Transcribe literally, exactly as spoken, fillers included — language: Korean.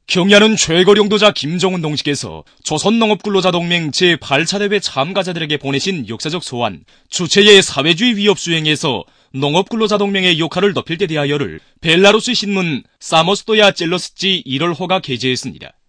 경야는 최고령도자 김정은 동지께서 조선농업근로자동맹 제팔 차 대회 참가자들에게 보내신 역사적 소환, 주체의 사회주의 위협 수행에서 농업근로자동맹의 역할을 높일 때 대하여를 벨라루스 신문 사모스토야 젤러스지 일월 호가 게재했습니다.